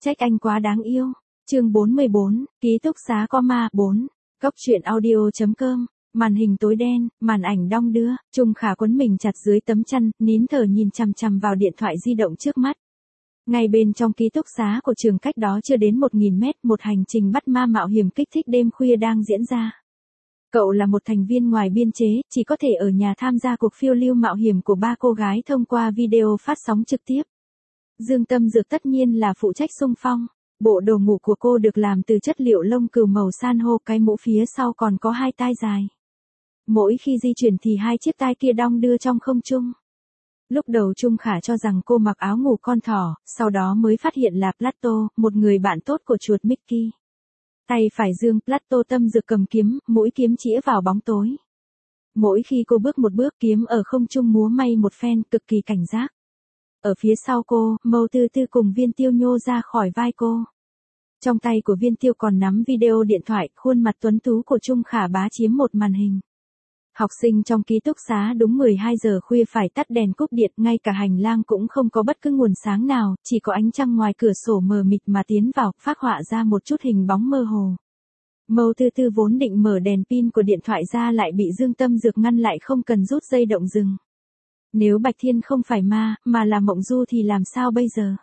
Trách anh quá đáng yêu. Chương 44, ký túc xá có ma 4. Cốc truyện audio.com. Màn hình tối đen, màn ảnh đong đưa, Trung Khả quấn mình chặt dưới tấm chăn, nín thở nhìn chằm chằm vào điện thoại di động trước mắt. Ngay bên trong ký túc xá của trường cách đó chưa đến 1000 mét, một hành trình bắt ma mạo hiểm kích thích đêm khuya đang diễn ra. Cậu là một thành viên ngoài biên chế, chỉ có thể ở nhà tham gia cuộc phiêu lưu mạo hiểm của ba cô gái thông qua video phát sóng trực tiếp. Dương Tâm Dược tất nhiên là phụ trách xung phong. Bộ đồ ngủ của cô được làm từ chất liệu lông cừu màu san hô, cái mũ phía sau còn có hai tai dài. Mỗi khi di chuyển thì hai chiếc tai kia đong đưa trong không trung. Lúc đầu Trung Khả cho rằng cô mặc áo ngủ con thỏ, sau đó mới phát hiện là Plato, một người bạn tốt của chuột Mickey. Tay phải dương Plato Tâm Dược cầm kiếm, mũi kiếm chĩa vào bóng tối. Mỗi khi cô bước một bước, kiếm ở không trung múa may một phen, cực kỳ cảnh giác. Ở phía sau cô, Mâu Tư Tư cùng Viên Tiêu nhô ra khỏi vai cô. Trong tay của Viên Tiêu còn nắm video điện thoại, khuôn mặt tuấn tú của Trung Khả bá chiếm một màn hình. Học sinh trong ký túc xá đúng 12 giờ khuya phải tắt đèn cúp điện, ngay cả hành lang cũng không có bất cứ nguồn sáng nào, chỉ có ánh trăng ngoài cửa sổ mờ mịt mà tiến vào, phác họa ra một chút hình bóng mơ hồ. Mâu Tư Tư vốn định mở đèn pin của điện thoại ra lại bị Dương Tâm Dược ngăn lại, không cần rút dây động dừng. Nếu Bạch Thiên không phải ma, mà là mộng du thì làm sao bây giờ?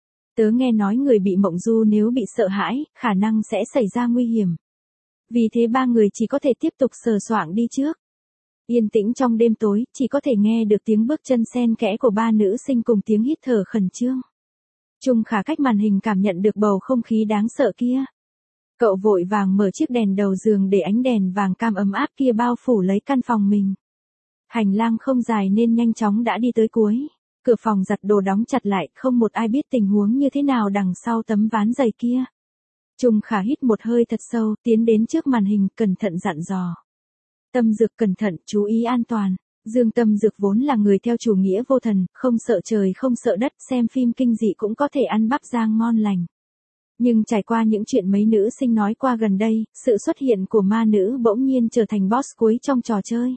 Tớ nghe nói người bị mộng du nếu bị sợ hãi, khả năng sẽ xảy ra nguy hiểm. Vì thế ba người chỉ có thể tiếp tục sờ soạng đi trước. Yên tĩnh trong đêm tối, chỉ có thể nghe được tiếng bước chân xen kẽ của ba nữ sinh cùng tiếng hít thở khẩn trương. Trung Khả cách màn hình cảm nhận được bầu không khí đáng sợ kia. Cậu vội vàng mở chiếc đèn đầu giường để ánh đèn vàng cam ấm áp kia bao phủ lấy căn phòng mình. Hành lang không dài nên nhanh chóng đã đi tới cuối. Cửa phòng giặt đồ đóng chặt lại, không một ai biết tình huống như thế nào đằng sau tấm ván dày kia. Trung Khả hít một hơi thật sâu, tiến đến trước màn hình, cẩn thận dặn dò. Tâm Dược cẩn thận, chú ý an toàn. Dương Tâm Dược vốn là người theo chủ nghĩa vô thần, không sợ trời không sợ đất, xem phim kinh dị cũng có thể ăn bắp rang ngon lành. Nhưng trải qua những chuyện mấy nữ sinh nói qua gần đây, sự xuất hiện của ma nữ bỗng nhiên trở thành boss cuối trong trò chơi.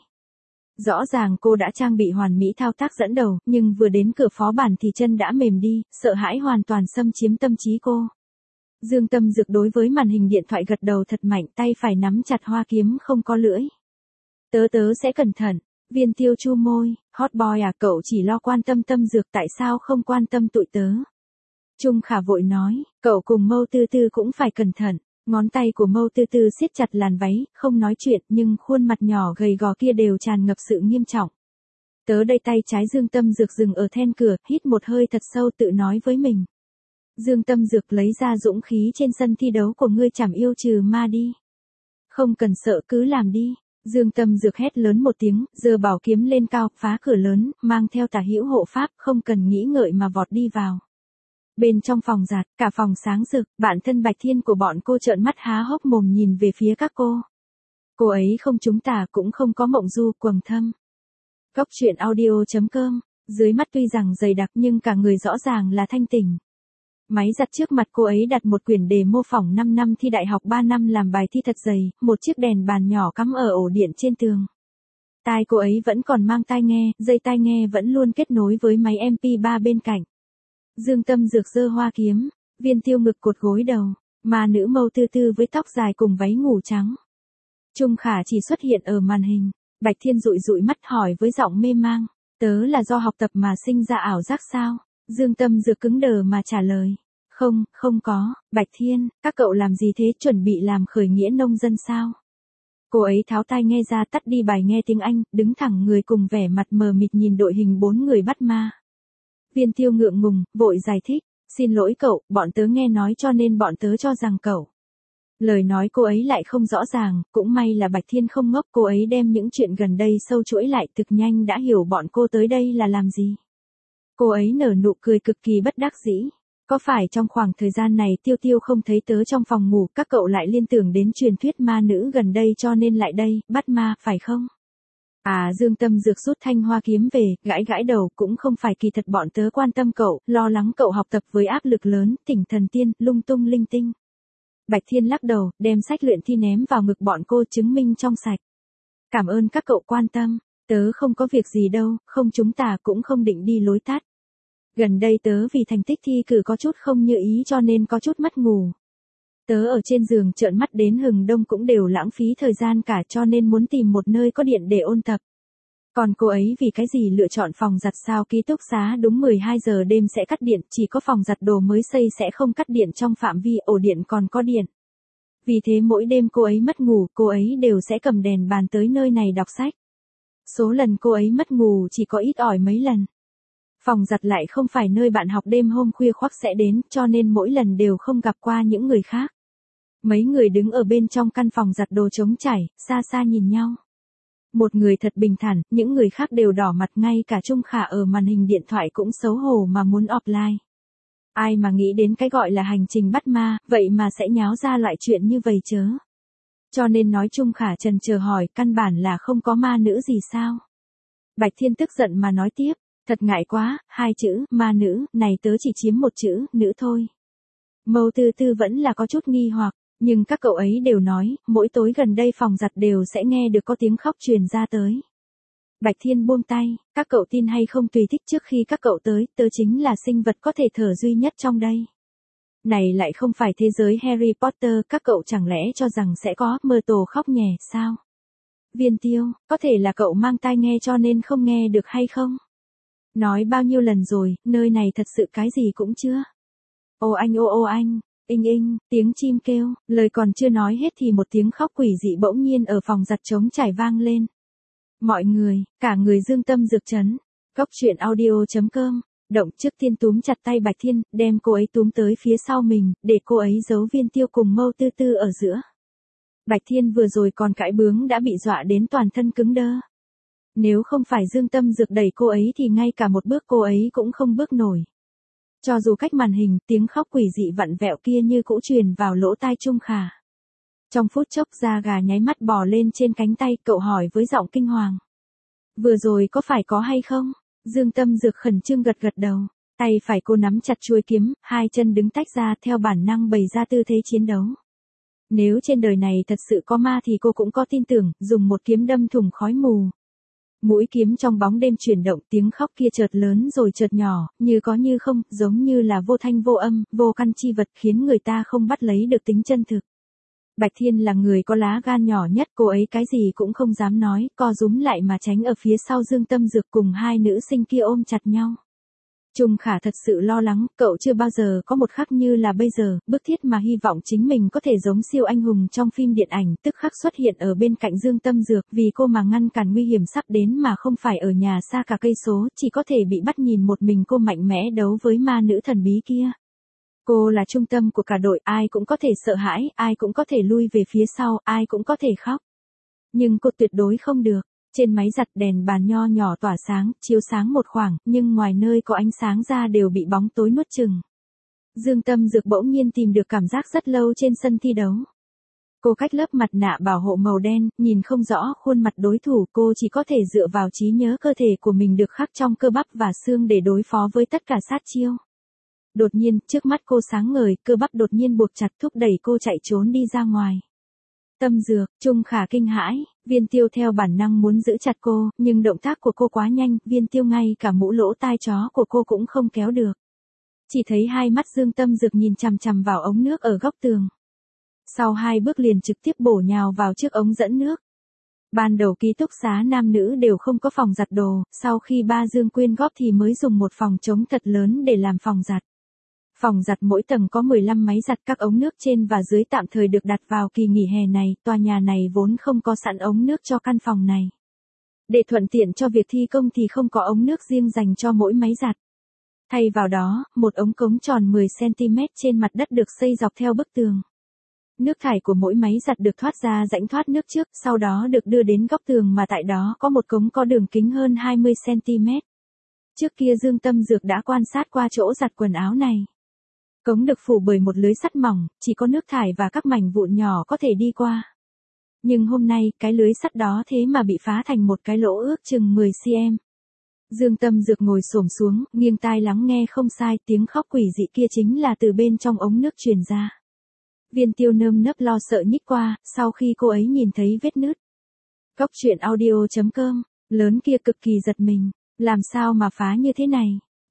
Rõ ràng cô đã trang bị hoàn mỹ thao tác dẫn đầu, nhưng vừa đến cửa phó bản thì chân đã mềm đi, sợ hãi hoàn toàn xâm chiếm tâm trí cô. Dương Tâm Dược đối với màn hình điện thoại gật đầu thật mạnh, tay phải nắm chặt hoa kiếm không có lưỡi. Tớ sẽ cẩn thận. Viên Tiêu chu môi, hot boy à, cậu chỉ lo quan tâm Tâm Dược, tại sao không quan tâm tụi tớ? Trung Khả vội nói, cậu cùng Mâu Tư Tư cũng phải cẩn thận. Ngón tay của Mâu Tư Tư siết chặt làn váy, không nói chuyện, nhưng khuôn mặt nhỏ gầy gò kia đều tràn ngập sự nghiêm trọng. Tớ đây, tay trái Dương Tâm Dược dừng ở then cửa, hít một hơi thật sâu tự nói với mình. Dương Tâm Dược, lấy ra dũng khí trên sân thi đấu của ngươi, chảm yêu trừ ma đi. Không cần sợ, cứ làm đi. Dương Tâm Dược hét lớn một tiếng, giơ bảo kiếm lên cao, phá cửa lớn, mang theo tả hữu hộ pháp, không cần nghĩ ngợi mà vọt đi vào. Bên trong phòng giặt, cả phòng sáng rực, bạn thân Bạch Thiên của bọn cô trợn mắt há hốc mồm nhìn về phía các cô. Cô ấy không trúng tà cũng không có mộng du quầng thâm. Cốc truyện audio.com, dưới mắt tuy rằng dày đặc nhưng cả người rõ ràng là thanh tỉnh. Máy giặt trước mặt cô ấy đặt một quyển đề mô phỏng 5 năm thi đại học, 3 năm làm bài thi thật dày, một chiếc đèn bàn nhỏ cắm ở ổ điện trên tường. Tai cô ấy vẫn còn mang tai nghe, dây tai nghe vẫn luôn kết nối với máy MP3 bên cạnh. Dương Tâm Dược giơ hoa kiếm, Viên Tiêu ngực cột gối đầu, ma nữ Mâu Tư Tư với tóc dài cùng váy ngủ trắng. Trung Khả chỉ xuất hiện ở màn hình. Bạch Thiên dụi dụi mắt hỏi với giọng mê mang, tớ là do học tập mà sinh ra ảo giác sao? Dương Tâm Dược cứng đờ mà trả lời, không có. Bạch Thiên, các cậu làm gì thế, chuẩn bị làm khởi nghĩa nông dân sao? Cô ấy tháo tai nghe ra, tắt đi bài nghe tiếng Anh, đứng thẳng người cùng vẻ mặt mờ mịt nhìn đội hình 4 người bắt ma. Viên Tiêu ngượng ngùng, vội giải thích, xin lỗi cậu, bọn tớ nghe nói cho nên bọn tớ cho rằng cậu. Lời nói cô ấy lại không rõ ràng, cũng may là Bạch Thiên không ngốc, cô ấy đem những chuyện gần đây sâu chuỗi lại, thực nhanh đã hiểu bọn cô tới đây là làm gì. Cô ấy nở nụ cười cực kỳ bất đắc dĩ. Có phải trong khoảng thời gian này Tiêu Tiêu không thấy tớ trong phòng ngủ, các cậu lại liên tưởng đến truyền thuyết ma nữ gần đây cho nên lại đây, bắt ma, phải không? À, Dương Tâm Dược rút thanh hoa kiếm về, gãi gãi đầu, cũng không phải, kỳ thật bọn tớ quan tâm cậu, lo lắng cậu học tập với áp lực lớn, tỉnh thần tiên, lung tung linh tinh. Bạch Thiên lắc đầu, đem sách luyện thi ném vào ngực bọn cô, chứng minh trong sạch. Cảm ơn các cậu quan tâm, tớ không có việc gì đâu, không chúng ta cũng không định đi lối tắt. Gần đây tớ vì thành tích thi cử có chút không như ý cho nên có chút mất ngủ. Tớ ở trên giường trợn mắt đến hừng đông cũng đều lãng phí thời gian cả cho nên muốn tìm một nơi có điện để ôn tập. Còn cô ấy vì cái gì lựa chọn phòng giặt sao ký túc xá đúng 12 giờ đêm sẽ cắt điện, chỉ có phòng giặt đồ mới xây sẽ không cắt điện trong phạm vi ổ điện còn có điện. Vì thế mỗi đêm cô ấy mất ngủ, cô ấy đều sẽ cầm đèn bàn tới nơi này đọc sách. Số lần cô ấy mất ngủ chỉ có ít ỏi mấy lần. Phòng giặt lại không phải nơi bạn học đêm hôm khuya khoắt sẽ đến, cho nên mỗi lần đều không gặp qua những người khác. Mấy người đứng ở bên trong căn phòng giặt đồ trống trải, xa xa nhìn nhau. Một người thật bình thản, những người khác đều đỏ mặt, ngay cả Trung Khả ở màn hình điện thoại cũng xấu hổ mà muốn offline. Ai mà nghĩ đến cái gọi là hành trình bắt ma, vậy mà sẽ nháo ra loại chuyện như vậy chớ. Cho nên nói Trung Khả trần chờ hỏi, căn bản là không có ma nữ gì sao? Bạch Thiên tức giận mà nói tiếp, thật ngại quá, hai chữ, ma nữ, này tớ chỉ chiếm một chữ, nữ thôi. Mâu Tư Tư vẫn là có chút nghi hoặc, nhưng các cậu ấy đều nói, mỗi tối gần đây phòng giặt đều sẽ nghe được có tiếng khóc truyền ra tới. Bạch Thiên buông tay, các cậu tin hay không tùy thích, trước khi các cậu tới, tớ chính là sinh vật có thể thở duy nhất trong đây. Này lại không phải thế giới Harry Potter, các cậu chẳng lẽ cho rằng sẽ có Myrtle khóc nhè sao? Viên Tiêu, có thể là cậu mang tai nghe cho nên không nghe được hay không? Nói bao nhiêu lần rồi, nơi này thật sự cái gì cũng chưa. Ô anh, inh, tiếng chim kêu, lời còn chưa nói hết thì một tiếng khóc quỷ dị bỗng nhiên ở phòng giặt trống trải vang lên. Mọi người, cả người dương tâm dược chấn. Cốc truyện audio.com, động trước tiên túm chặt tay Bạch Thiên, đem cô ấy túm tới phía sau mình, để cô ấy giấu Viên Tiêu cùng Mâu Tư Tư ở giữa. Bạch Thiên vừa rồi còn cãi bướng đã bị dọa đến toàn thân cứng đơ. Nếu không phải dương tâm dược đẩy cô ấy thì ngay cả một bước cô ấy cũng không bước nổi. Cho dù cách màn hình, tiếng khóc quỷ dị vặn vẹo kia như cũ truyền vào lỗ tai Trung Khả. Trong phút chốc da gà nháy mắt bò lên trên cánh tay, cậu hỏi với giọng kinh hoàng. Vừa rồi có phải có hay không? Dương tâm dược khẩn trương gật gật đầu. Tay phải cô nắm chặt chuôi kiếm, hai chân đứng tách ra theo bản năng bày ra tư thế chiến đấu. Nếu trên đời này thật sự có ma thì cô cũng có tin tưởng, dùng một kiếm đâm thủng khói mù. Mũi kiếm trong bóng đêm chuyển động, tiếng khóc kia chợt lớn rồi chợt nhỏ, như có như không, giống như là vô thanh vô âm, vô căn chi vật, khiến người ta không bắt lấy được tính chân thực. Bạch Thiên là người có lá gan nhỏ nhất, cô ấy cái gì cũng không dám nói, co rúm lại mà tránh ở phía sau Dương Tâm Dược cùng hai nữ sinh kia ôm chặt nhau. Trung Khả thật sự lo lắng, cậu chưa bao giờ có một khắc như là bây giờ, bức thiết mà hy vọng chính mình có thể giống siêu anh hùng trong phim điện ảnh, tức khắc xuất hiện ở bên cạnh Dương Tâm Dược, vì cô mà ngăn cản nguy hiểm sắp đến mà không phải ở nhà xa cả cây số, chỉ có thể bị bắt nhìn một mình cô mạnh mẽ đấu với ma nữ thần bí kia. Cô là trung tâm của cả đội, ai cũng có thể sợ hãi, ai cũng có thể lui về phía sau, ai cũng có thể khóc. Nhưng cô tuyệt đối không được. Trên máy giặt đèn bàn nho nhỏ tỏa sáng, chiếu sáng một khoảng, nhưng ngoài nơi có ánh sáng ra đều bị bóng tối nuốt chừng. Dương Tâm Dược bỗng nhiên tìm được cảm giác rất lâu trên sân thi đấu. Cô cách lớp mặt nạ bảo hộ màu đen, nhìn không rõ khuôn mặt đối thủ, cô chỉ có thể dựa vào trí nhớ cơ thể của mình được khắc trong cơ bắp và xương để đối phó với tất cả sát chiêu. Đột nhiên, trước mắt cô sáng ngời, cơ bắp đột nhiên buộc chặt thúc đẩy cô chạy trốn đi ra ngoài. Tâm Dược, Trung Khả kinh hãi, Viên Tiêu theo bản năng muốn giữ chặt cô, nhưng động tác của cô quá nhanh, Viên Tiêu ngay cả mũ lỗ tai chó của cô cũng không kéo được. Chỉ thấy hai mắt Dương Tâm Dược nhìn chằm chằm vào ống nước ở góc tường. Sau hai bước liền trực tiếp bổ nhào vào chiếc ống dẫn nước. Ban đầu ký túc xá nam nữ đều không có phòng giặt đồ, sau khi ba Dương quyên góp thì mới dùng một phòng trống thật lớn để làm phòng giặt. Phòng giặt mỗi tầng có 15 máy giặt, các ống nước trên và dưới tạm thời được đặt vào kỳ nghỉ hè này, tòa nhà này vốn không có sẵn ống nước cho căn phòng này. Để thuận tiện cho việc thi công thì không có ống nước riêng dành cho mỗi máy giặt. Thay vào đó, một ống cống tròn 10cm trên mặt đất được xây dọc theo bức tường. Nước thải của mỗi máy giặt được thoát ra rãnh thoát nước trước, sau đó được đưa đến góc tường mà tại đó có một cống có đường kính hơn 20cm. Trước kia Dương Tâm Dược đã quan sát qua chỗ giặt quần áo này. Cống được phủ bởi một lưới sắt mỏng, chỉ có nước thải và các mảnh vụn nhỏ có thể đi qua. Nhưng hôm nay, cái lưới sắt đó thế mà bị phá thành một cái lỗ ước chừng 10cm. Dương Tâm Dược ngồi xổm xuống, nghiêng tai lắng nghe không sai, tiếng khóc quỷ dị kia chính là từ bên trong ống nước truyền ra. Viên Tiêu nơm nớp lo sợ nhích qua, sau khi cô ấy nhìn thấy vết nứt. Cốc truyện audio.com, lớn kia cực kỳ giật mình, làm sao mà phá như thế này?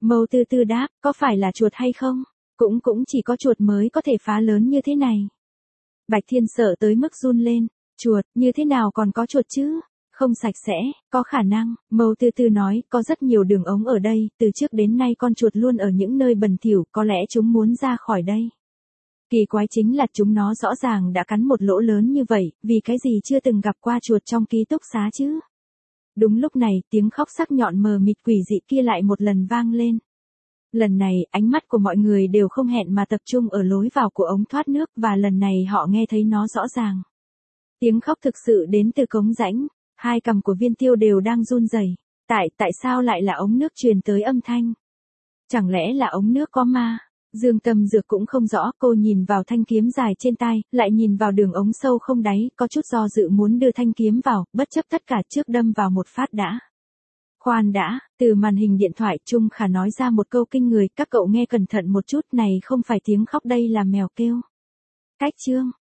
Mâu Tư Tư đáp, có phải là chuột hay không? Cũng chỉ có chuột mới có thể phá lớn như thế này. Bạch Thiên sợ tới mức run lên, chuột, như thế nào còn có chuột chứ? Không sạch sẽ, có khả năng, Mâu Tư Tư nói, có rất nhiều đường ống ở đây, từ trước đến nay con chuột luôn ở những nơi bẩn thỉu, có lẽ chúng muốn ra khỏi đây. Kỳ quái chính là chúng nó rõ ràng đã cắn một lỗ lớn như vậy, vì cái gì chưa từng gặp qua chuột trong ký túc xá chứ? Đúng lúc này, tiếng khóc sắc nhọn mờ mịt quỷ dị kia lại một lần vang lên. Lần này, ánh mắt của mọi người đều không hẹn mà tập trung ở lối vào của ống thoát nước và lần này họ nghe thấy nó rõ ràng. Tiếng khóc thực sự đến từ cống rãnh, hai cằm của Viên Tiêu đều đang run rẩy. Tại sao lại là ống nước truyền tới âm thanh? Chẳng lẽ là ống nước có ma? Dương Tâm Dược cũng không rõ, cô nhìn vào thanh kiếm dài trên tay, lại nhìn vào đường ống sâu không đáy, có chút do dự muốn đưa thanh kiếm vào, bất chấp tất cả trước đâm vào một phát đã. Khoan đã, từ màn hình điện thoại Trung Khả nói ra một câu kinh người, các cậu nghe cẩn thận một chút, này không phải tiếng khóc đây là mèo kêu. Cách chương.